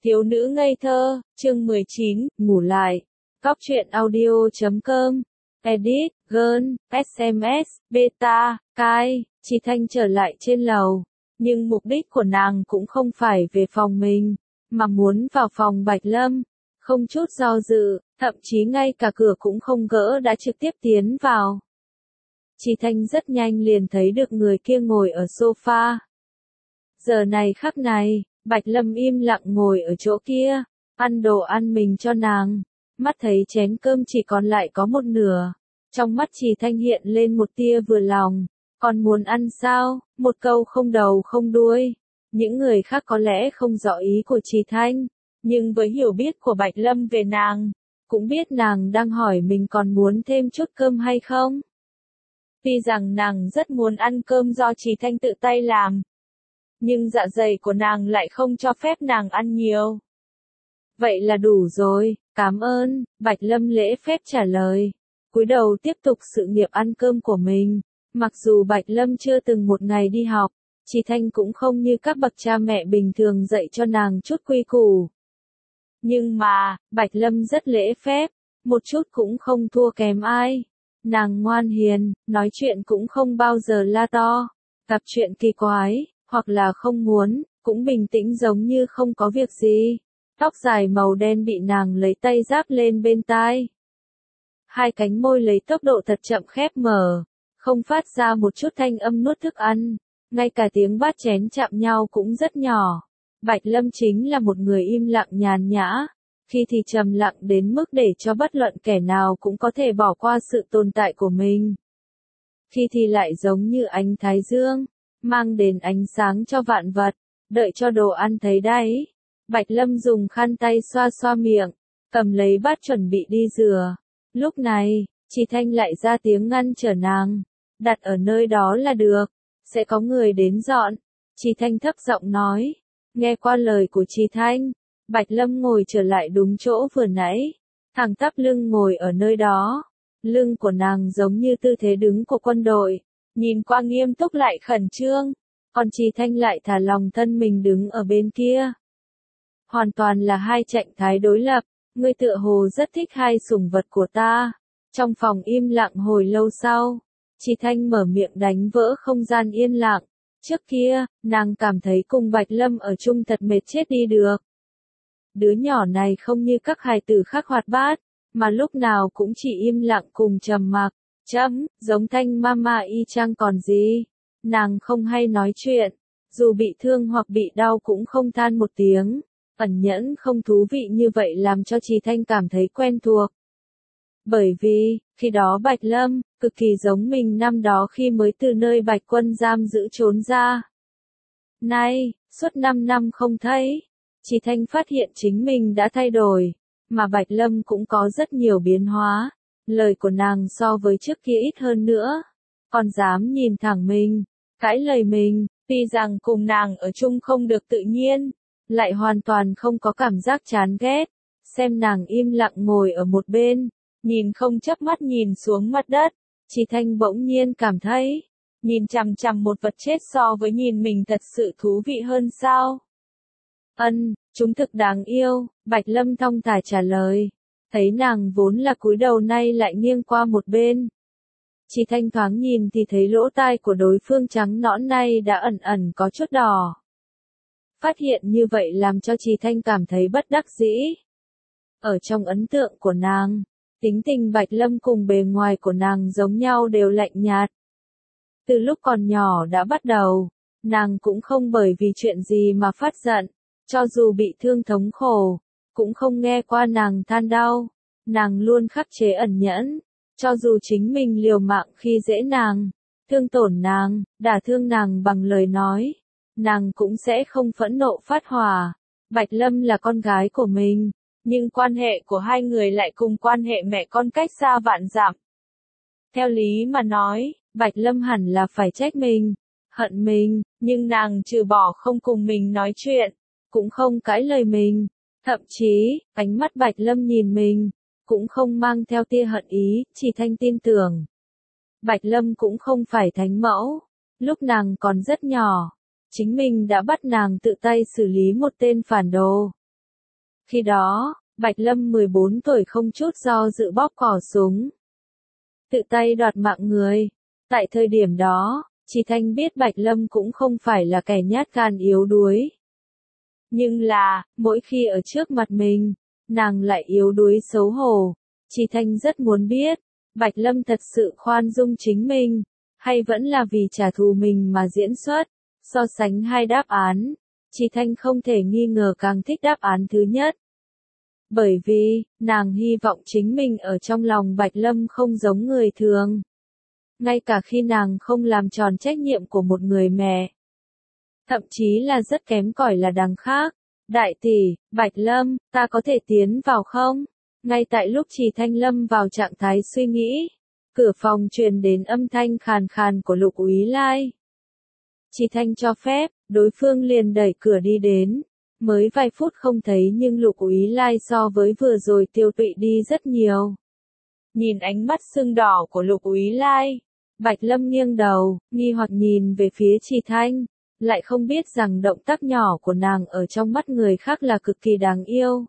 Thiếu nữ ngây thơ, chương 19, ngủ lại. Cóc truyện audio.com. Edit, Girl, SMS, Beta, Kai. Chị Thanh trở lại trên lầu. Nhưng mục đích của nàng cũng không phải về phòng mình, mà muốn vào phòng Bạch Lâm. Không chút do dự, thậm chí ngay cả cửa cũng không gỡ đã trực tiếp tiến vào. Chị Thanh rất nhanh liền thấy được người kia ngồi ở sofa. Giờ này khắc này, Bạch Lâm im lặng ngồi ở chỗ kia, ăn đồ ăn mình cho nàng. Mắt thấy chén cơm chỉ còn lại có một nửa. Trong mắt Trì Thanh hiện lên một tia vừa lòng. Còn muốn ăn sao? Một câu không đầu không đuôi. Những người khác có lẽ không rõ ý của Trì Thanh, nhưng với hiểu biết của Bạch Lâm về nàng, cũng biết nàng đang hỏi mình còn muốn thêm chút cơm hay không. Tuy rằng nàng rất muốn ăn cơm do Trì Thanh tự tay làm, nhưng dạ dày của nàng lại không cho phép nàng ăn nhiều. Vậy là đủ rồi, cảm ơn, Bạch Lâm lễ phép trả lời. Cúi đầu tiếp tục sự nghiệp ăn cơm của mình. Mặc dù Bạch Lâm chưa từng một ngày đi học, Trì Thanh cũng không như các bậc cha mẹ bình thường dạy cho nàng chút quy củ. Nhưng mà, Bạch Lâm rất lễ phép, một chút cũng không thua kém ai. Nàng ngoan hiền, nói chuyện cũng không bao giờ la to. Gặp chuyện kỳ quái, hoặc là không muốn, cũng bình tĩnh giống như không có việc gì. Tóc dài màu đen bị nàng lấy tay ráp lên bên tai. Hai cánh môi lấy tốc độ thật chậm khép mở, không phát ra một chút thanh âm nuốt thức ăn, ngay cả tiếng bát chén chạm nhau cũng rất nhỏ. Bạch Lâm chính là một người im lặng nhàn nhã, khi thì trầm lặng đến mức để cho bất luận kẻ nào cũng có thể bỏ qua sự tồn tại của mình. Khi thì lại giống như ánh thái dương, mang đến ánh sáng cho vạn vật, đợi cho đồ ăn thấy đáy. Bạch Lâm dùng khăn tay xoa xoa miệng, cầm lấy bát chuẩn bị đi rửa. Lúc này, Trì Thanh lại ra tiếng ngăn trở nàng. Đặt ở nơi đó là được, sẽ có người đến dọn. Trì Thanh thấp giọng nói. Nghe qua lời của Trì Thanh, Bạch Lâm ngồi trở lại đúng chỗ vừa nãy, thẳng tắp lưng ngồi ở nơi đó. Lưng của nàng giống như tư thế đứng của quân đội, nhìn qua nghiêm túc lại khẩn trương, còn Trì Thanh lại thả lòng thân mình đứng ở bên kia. Hoàn toàn là hai trạng thái đối lập, ngươi tựa hồ rất thích hai sủng vật của ta. Trong phòng im lặng hồi lâu sau, Trì Thanh mở miệng đánh vỡ không gian yên lặng. Trước kia, nàng cảm thấy cùng Bạch Lâm ở chung thật mệt chết đi được. Đứa nhỏ này không như các hài tử khác hoạt bát, mà lúc nào cũng chỉ im lặng cùng trầm mặc. Giống Thanh mama y chang còn gì. Nàng không hay nói chuyện, dù bị thương hoặc bị đau cũng không than một tiếng. Ẩn nhẫn không thú vị như vậy làm cho Trì Thanh cảm thấy quen thuộc. Bởi vì, khi đó Bạch Lâm, cực kỳ giống mình năm đó khi mới từ nơi Bạch Quân giam giữ trốn ra. Nay, suốt 5 năm không thấy, Trì Thanh phát hiện chính mình đã thay đổi, mà Bạch Lâm cũng có rất nhiều biến hóa. Lời của nàng so với trước kia ít hơn nữa, còn dám nhìn thẳng mình, cãi lời mình, tuy rằng cùng nàng ở chung không được tự nhiên, lại hoàn toàn không có cảm giác chán ghét. Xem nàng im lặng ngồi ở một bên, nhìn không chớp mắt nhìn xuống mặt đất, Trì Thanh bỗng nhiên cảm thấy, nhìn chằm chằm một vật chết so với nhìn mình thật sự thú vị hơn sao? Chúng thực đáng yêu, Bạch Lâm thong thả trả lời. Thấy nàng vốn là cúi đầu nay lại nghiêng qua một bên. Trì Thanh thoáng nhìn thì thấy lỗ tai của đối phương trắng nõn nay đã ẩn ẩn có chút đỏ. Phát hiện như vậy làm cho Trì Thanh cảm thấy bất đắc dĩ. Ở trong ấn tượng của nàng, tính tình Bạch Lâm cùng bề ngoài của nàng giống nhau đều lạnh nhạt. Từ lúc còn nhỏ đã bắt đầu, nàng cũng không bởi vì chuyện gì mà phát giận, cho dù bị thương thống khổ, cũng không nghe qua nàng than đau. Nàng luôn khắc chế ẩn nhẫn, cho dù chính mình liều mạng khi dễ nàng, thương tổn nàng, đả thương nàng bằng lời nói, nàng cũng sẽ không phẫn nộ phát hỏa. Bạch Lâm là con gái của mình, nhưng quan hệ của hai người lại cùng quan hệ mẹ con cách xa vạn dặm. Theo lý mà nói, Bạch Lâm hẳn là phải trách mình, hận mình, nhưng nàng trừ bỏ không cùng mình nói chuyện, cũng không cãi lời mình. Thậm chí, ánh mắt Bạch Lâm nhìn mình, cũng không mang theo tia hận ý. Trì Thanh tin tưởng. Bạch Lâm cũng không phải thánh mẫu. Lúc nàng còn rất nhỏ, chính mình đã bắt nàng tự tay xử lý một tên phản đồ. Khi đó, Bạch Lâm 14 tuổi không chút do dự bóp cò súng. Tự tay đoạt mạng người. Tại thời điểm đó, Chỉ Thanh biết Bạch Lâm cũng không phải là kẻ nhát gan yếu đuối. Nhưng là, mỗi khi ở trước mặt mình, nàng lại yếu đuối xấu hổ. Chỉ Thanh rất muốn biết, Bạch Lâm thật sự khoan dung chính mình, hay vẫn là vì trả thù mình mà diễn xuất. So sánh hai đáp án, Chỉ Thanh không thể nghi ngờ càng thích đáp án thứ nhất. Bởi vì, nàng hy vọng chính mình ở trong lòng Bạch Lâm không giống người thường. Ngay cả khi nàng không làm tròn trách nhiệm của một người mẹ. Thậm chí là rất kém cỏi là đằng khác. Đại tỷ, Bạch Lâm, ta có thể tiến vào không? Ngay tại lúc Chỉ Thanh lâm vào trạng thái suy nghĩ, cửa phòng truyền đến âm thanh khàn khàn của Lục Úy Lai. Chỉ Thanh cho phép, đối phương liền đẩy cửa đi đến. Mới vài phút không thấy nhưng Lục Úy Lai so với vừa rồi tiêu tụy đi rất nhiều. Nhìn ánh mắt sưng đỏ của Lục Úy Lai, Bạch Lâm nghiêng đầu, nghi hoặc nhìn về phía Chỉ Thanh, lại không biết rằng động tác nhỏ của nàng ở trong mắt người khác là cực kỳ đáng yêu.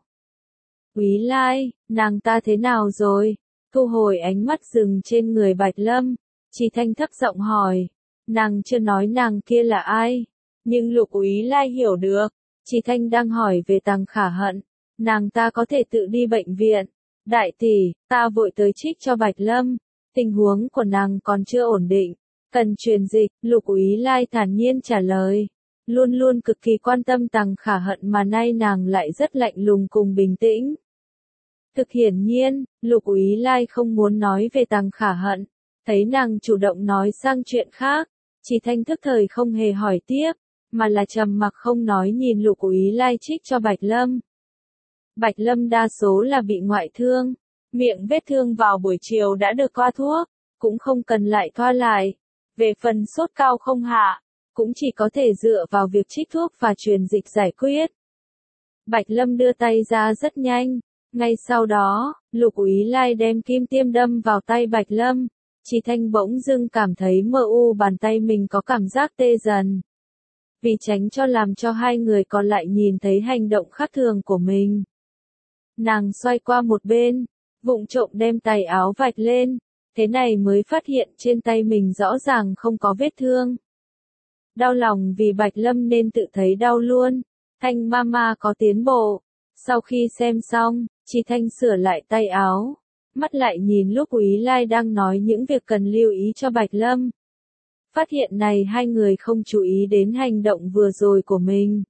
Úy Lai, nàng ta thế nào rồi? Thu hồi ánh mắt dừng trên người Bạch Lâm, Chỉ Thanh thấp giọng hỏi. Nàng chưa nói nàng kia là ai, nhưng Lục Úy Lai hiểu được. Chỉ Thanh đang hỏi về Tằng Khả Hận, nàng ta có thể tự đi bệnh viện. Đại tỷ, ta vội tới trích cho Bạch Lâm, tình huống của nàng còn chưa ổn định, cần truyền dịch, Lục Úy Lai thản nhiên trả lời. Luôn luôn cực kỳ quan tâm Tằng Khả Hận mà nay nàng lại rất lạnh lùng cùng bình tĩnh. Thực hiển nhiên, Lục Úy Lai không muốn nói về Tằng Khả Hận, thấy nàng chủ động nói sang chuyện khác, Chỉ Thanh thức thời không hề hỏi tiếp, mà là trầm mặc không nói nhìn Lục Úy Lai trích cho Bạch Lâm. Bạch Lâm đa số là bị ngoại thương, miệng vết thương vào buổi chiều đã được thoa thuốc, cũng không cần lại thoa lại. Về phần sốt cao không hạ, cũng chỉ có thể dựa vào việc trích thuốc và truyền dịch giải quyết. Bạch Lâm đưa tay ra rất nhanh, ngay sau đó, Lục Úy Lai đem kim tiêm đâm vào tay Bạch Lâm, Chỉ Thanh bỗng dưng cảm thấy mờ u bàn tay mình có cảm giác tê dần. Vì tránh cho làm cho hai người còn lại nhìn thấy hành động khác thường của mình. Nàng xoay qua một bên, vụng trộm đem tay áo vạch lên, thế này mới phát hiện trên tay mình rõ ràng không có vết thương. Đau lòng vì Bạch Lâm nên tự thấy đau luôn, Thanh Mama có tiến bộ. Sau khi xem xong, Chỉ Thanh sửa lại tay áo, mắt lại nhìn Lục Úy Lai đang nói những việc cần lưu ý cho Bạch Lâm. Phát hiện này hai người không chú ý đến hành động vừa rồi của mình.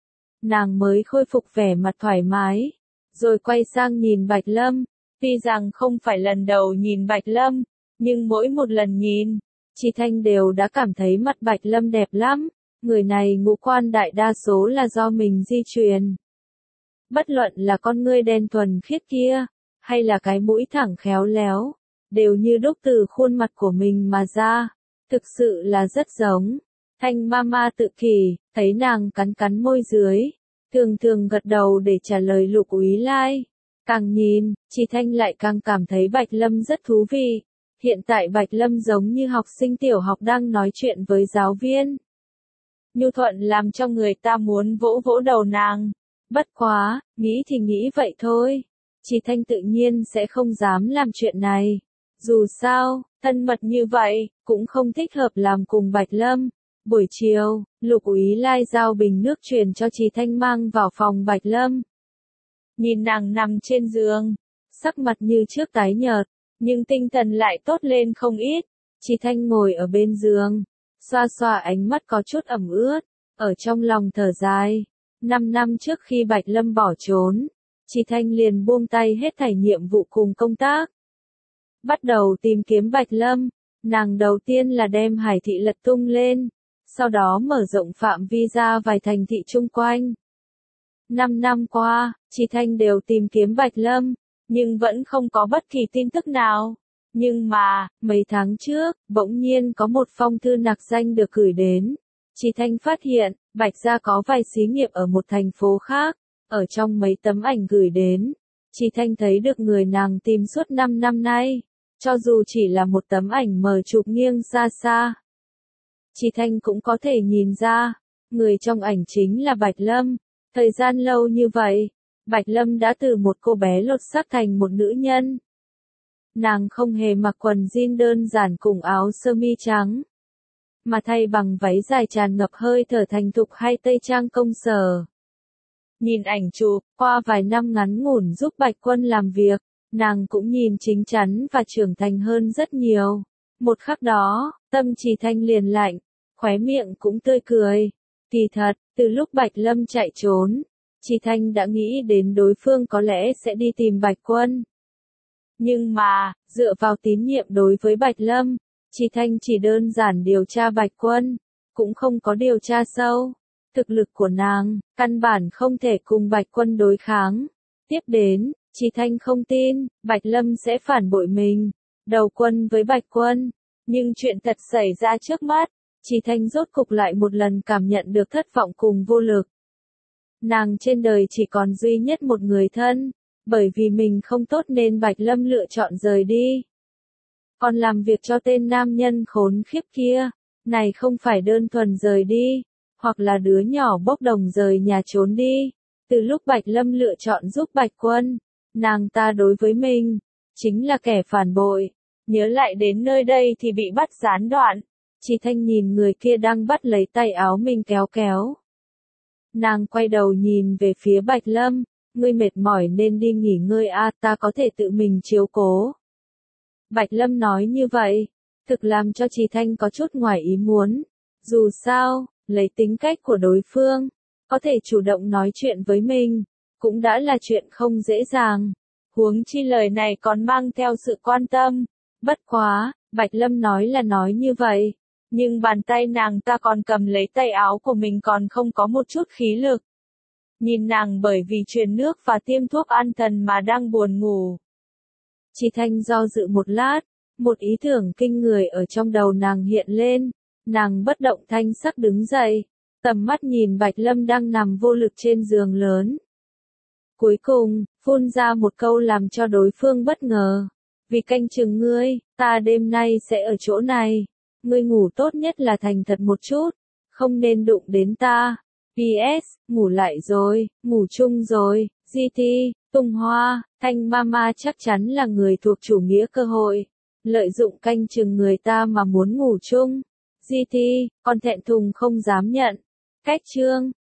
Nàng mới khôi phục vẻ mặt thoải mái, rồi quay sang nhìn Bạch Lâm. Tuy rằng không phải lần đầu nhìn Bạch Lâm, nhưng mỗi một lần nhìn, Chỉ Thanh đều đã cảm thấy mặt Bạch Lâm đẹp lắm. Người này ngũ quan đại đa số là do mình di truyền. Bất luận là con ngươi đen thuần khiết kia, hay là cái mũi thẳng khéo léo, đều như đúc từ khuôn mặt của mình mà ra. Thực sự là rất giống. Thanh Mama tự kỷ, thấy nàng cắn cắn môi dưới, thường thường gật đầu để trả lời Lục Úy Lai. Càng nhìn, Chỉ Thanh lại càng cảm thấy Bạch Lâm rất thú vị. Hiện tại Bạch Lâm giống như học sinh tiểu học đang nói chuyện với giáo viên. Nhu thuận làm cho người ta muốn vỗ vỗ đầu nàng. Bất quá, nghĩ thì nghĩ vậy thôi. Chỉ Thanh tự nhiên sẽ không dám làm chuyện này. Dù sao, thân mật như vậy, cũng không thích hợp làm cùng Bạch Lâm. Buổi chiều, Lục Úy Lai giao bình nước truyền cho Chỉ Thanh mang vào phòng Bạch Lâm. Nhìn nàng nằm trên giường, sắc mặt như trước tái nhợt, nhưng tinh thần lại tốt lên không ít. Chỉ Thanh ngồi ở bên giường, xoa xoa ánh mắt có chút ẩm ướt, ở trong lòng thở dài. 5 năm trước khi Bạch Lâm bỏ trốn, Chỉ Thanh liền buông tay hết thảy nhiệm vụ cùng công tác. Bắt đầu tìm kiếm Bạch Lâm, nàng đầu tiên là đem Hải thị lật tung lên, sau đó mở rộng phạm vi ra vài thành thị chung quanh. 5 năm qua, Chỉ Thanh đều tìm kiếm Bạch Lâm, nhưng vẫn không có bất kỳ tin tức nào. Nhưng mà, mấy tháng trước, bỗng nhiên có một phong thư nặc danh được gửi đến. Chỉ Thanh phát hiện, Bạch gia có vài xí nghiệp ở một thành phố khác. Ở trong mấy tấm ảnh gửi đến, Chỉ Thanh thấy được người nàng tìm suốt 5 năm nay. Cho dù chỉ là một tấm ảnh mờ chụp nghiêng xa xa, Chỉ Thanh cũng có thể nhìn ra, người trong ảnh chính là Bạch Lâm. Thời gian lâu như vậy, Bạch Lâm đã từ một cô bé lột xác thành một nữ nhân. Nàng không hề mặc quần jean đơn giản cùng áo sơ mi trắng, mà thay bằng váy dài tràn ngập hơi thở thành thục hay tây trang công sở. Nhìn ảnh chụp, qua vài năm ngắn ngủn giúp Bạch Quân làm việc, nàng cũng nhìn chín chắn và trưởng thành hơn rất nhiều. Một khắc đó, tâm Trì Thanh liền lạnh, khóe miệng cũng tươi cười. Kỳ thật, từ lúc Bạch Lâm chạy trốn, Trì Thanh đã nghĩ đến đối phương có lẽ sẽ đi tìm Bạch Quân. Nhưng mà, dựa vào tín nhiệm đối với Bạch Lâm, Trì Thanh chỉ đơn giản điều tra Bạch Quân, cũng không có điều tra sâu. Thực lực của nàng, căn bản không thể cùng Bạch Quân đối kháng. Tiếp đến, Trì Thanh không tin, Bạch Lâm sẽ phản bội mình, đầu quân với Bạch Quân. Nhưng chuyện thật xảy ra trước mắt, Trì Thanh rốt cục lại một lần cảm nhận được thất vọng cùng vô lực. Nàng trên đời chỉ còn duy nhất một người thân, bởi vì mình không tốt nên Bạch Lâm lựa chọn rời đi. Còn làm việc cho tên nam nhân khốn khiếp kia, này không phải đơn thuần rời đi, hoặc là đứa nhỏ bốc đồng rời nhà trốn đi. Từ lúc Bạch Lâm lựa chọn giúp Bạch Quân, nàng ta đối với mình, chính là kẻ phản bội. Nhớ lại đến nơi đây thì bị bắt gián đoạn. Trì Thanh nhìn người kia đang bắt lấy tay áo mình kéo kéo. Nàng quay đầu nhìn về phía Bạch Lâm, ngươi mệt mỏi nên đi nghỉ ngơi a, ta có thể tự mình chiếu cố. Bạch Lâm nói như vậy, thực làm cho Trì Thanh có chút ngoài ý muốn. Dù sao, lấy tính cách của đối phương, có thể chủ động nói chuyện với mình, cũng đã là chuyện không dễ dàng. Huống chi lời này còn mang theo sự quan tâm. Bất quá, Bạch Lâm nói là nói như vậy, nhưng bàn tay nàng ta còn cầm lấy tay áo của mình còn không có một chút khí lực. Nhìn nàng bởi vì truyền nước và tiêm thuốc an thần mà đang buồn ngủ. Trì Thanh do dự một lát, một ý tưởng kinh người ở trong đầu nàng hiện lên, nàng bất động thanh sắc đứng dậy, tầm mắt nhìn Bạch Lâm đang nằm vô lực trên giường lớn. Cuối cùng, phun ra một câu làm cho đối phương bất ngờ. Vì canh chừng ngươi, ta đêm nay sẽ ở chỗ này. Ngươi ngủ tốt nhất là thành thật một chút, không nên đụng đến ta. PS, ngủ lại rồi, ngủ chung rồi. GT, Tùng Hoa, Thanh Mama chắc chắn là người thuộc chủ nghĩa cơ hội. Lợi dụng canh chừng người ta mà muốn ngủ chung. GT, con thẹn thùng không dám nhận. Cách chương.